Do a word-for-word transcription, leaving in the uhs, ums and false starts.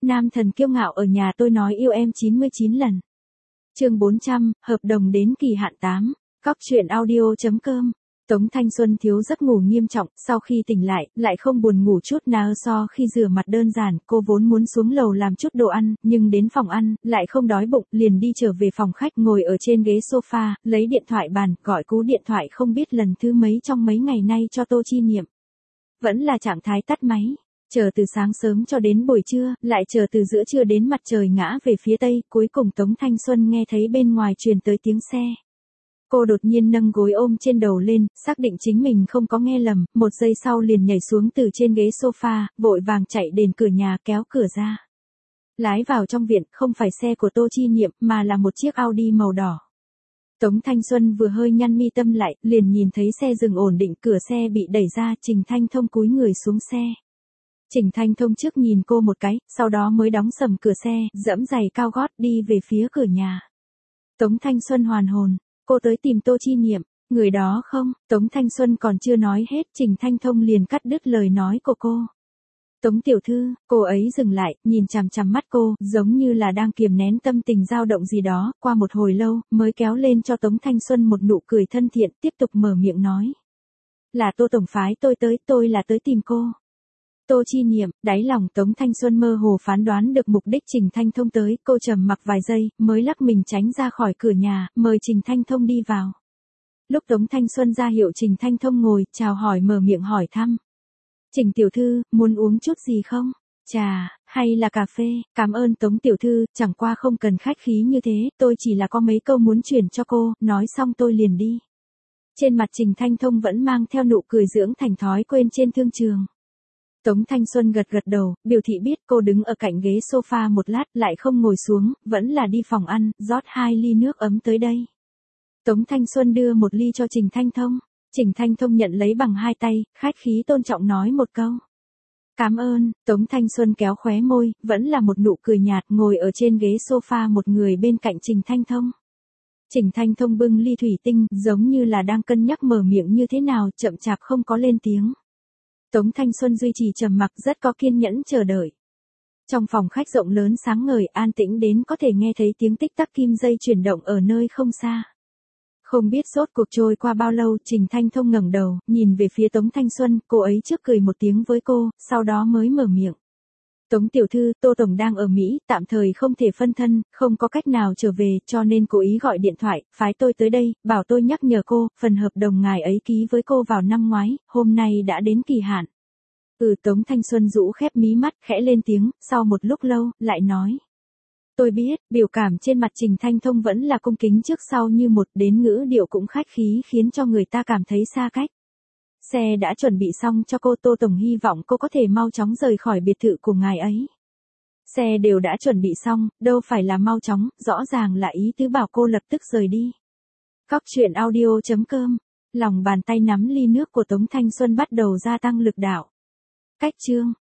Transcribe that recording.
Nam thần kiêu ngạo ở nhà tôi nói yêu em chín mươi chín lần. Chương bốn trăm, hợp đồng đến kỳ hạn tám. Cóc truyện audio chấm com. Tống Thanh Xuân thiếu giấc ngủ nghiêm trọng, sau khi tỉnh lại, lại không buồn ngủ chút nào so khi rửa mặt đơn giản, cô vốn muốn xuống lầu làm chút đồ ăn, nhưng đến phòng ăn, lại không đói bụng, liền đi trở về phòng khách ngồi ở trên ghế sofa, lấy điện thoại bàn, gọi cú điện thoại không biết lần thứ mấy trong mấy ngày nay cho Tô Chi Niệm. Vẫn là trạng thái tắt máy. Chờ từ sáng sớm cho đến buổi trưa, lại chờ từ giữa trưa đến mặt trời ngã về phía tây, cuối cùng Tống Thanh Xuân nghe thấy bên ngoài truyền tới tiếng xe. Cô đột nhiên nâng gối ôm trên đầu lên, xác định chính mình không có nghe lầm, một giây sau liền nhảy xuống từ trên ghế sofa, vội vàng chạy đến cửa nhà kéo cửa ra. Lái vào trong viện, không phải xe của Tô Chi Niệm, mà là một chiếc Audi màu đỏ. Tống Thanh Xuân vừa hơi nhăn mi tâm lại, liền nhìn thấy xe dừng ổn định, cửa xe bị đẩy ra, Trình Thanh Thông cúi người xuống xe. Trình Thanh Thông trước nhìn cô một cái, sau đó mới đóng sầm cửa xe, dẫm giày cao gót đi về phía cửa nhà. Tống Thanh Xuân hoàn hồn, cô tới tìm Tô Chi Niệm, người đó không? Tống Thanh Xuân còn chưa nói hết, Trình Thanh Thông liền cắt đứt lời nói của cô. Tống tiểu thư, cô ấy dừng lại, nhìn chằm chằm mắt cô, giống như là đang kiềm nén tâm tình dao động gì đó, qua một hồi lâu, mới kéo lên cho Tống Thanh Xuân một nụ cười thân thiện, tiếp tục mở miệng nói. Là Tô tổng phái tôi tới, tôi là tới tìm cô. Tô Chi Niệm, đáy lòng Tống Thanh Xuân mơ hồ phán đoán được mục đích Trình Thanh Thông tới, cô trầm mặc vài giây, mới lắc mình tránh ra khỏi cửa nhà, mời Trình Thanh Thông đi vào. Lúc Tống Thanh Xuân ra hiệu Trình Thanh Thông ngồi, chào hỏi mở miệng hỏi thăm. Trình tiểu thư, muốn uống chút gì không? Trà, hay là cà phê? Cảm ơn Tống tiểu thư, chẳng qua không cần khách khí như thế, tôi chỉ là có mấy câu muốn truyền cho cô, nói xong tôi liền đi. Trên mặt Trình Thanh Thông vẫn mang theo nụ cười dưỡng thành thói quen trên thương trường. Tống Thanh Xuân gật gật đầu, biểu thị biết, cô đứng ở cạnh ghế sofa một lát, lại không ngồi xuống, vẫn là đi phòng ăn, rót hai ly nước ấm tới đây. Tống Thanh Xuân đưa một ly cho Trình Thanh Thông. Trình Thanh Thông nhận lấy bằng hai tay, khách khí tôn trọng nói một câu. Cảm ơn. Tống Thanh Xuân kéo khóe môi, vẫn là một nụ cười nhạt, ngồi ở trên ghế sofa một người bên cạnh Trình Thanh Thông. Trình Thanh Thông bưng ly thủy tinh, giống như là đang cân nhắc mở miệng như thế nào, chậm chạp không có lên tiếng. Tống Thanh Xuân duy trì trầm mặc, rất có kiên nhẫn chờ đợi. Trong phòng khách rộng lớn sáng ngời, an tĩnh đến có thể nghe thấy tiếng tích tắc kim dây chuyển động ở nơi không xa. Không biết rốt cuộc trôi qua bao lâu, Trình Thanh Thông ngẩng đầu, nhìn về phía Tống Thanh Xuân, cô ấy trước cười một tiếng với cô, sau đó mới mở miệng. Tống tiểu thư, Tô tổng đang ở Mỹ, tạm thời không thể phân thân, không có cách nào trở về, cho nên cố ý gọi điện thoại, phái tôi tới đây, bảo tôi nhắc nhở cô, phần hợp đồng ngài ấy ký với cô vào năm ngoái, hôm nay đã đến kỳ hạn. Ừ, Tống Thanh Xuân rũ khép mí mắt, khẽ lên tiếng, sau một lúc lâu, lại nói. Tôi biết, biểu cảm trên mặt Trình Thanh Thông vẫn là cung kính trước sau như một, đến ngữ điệu cũng khách khí khiến cho người ta cảm thấy xa cách. Xe đã chuẩn bị xong cho cô, Tô tổng hy vọng cô có thể mau chóng rời khỏi biệt thự của ngài ấy. Xe đều đã chuẩn bị xong, đâu phải là mau chóng, rõ ràng là ý tứ bảo cô lập tức rời đi. Cóc truyện audio chấm com. Lòng bàn tay nắm ly nước của Tống Thanh Xuân bắt đầu gia tăng lực đạo. Cách chương.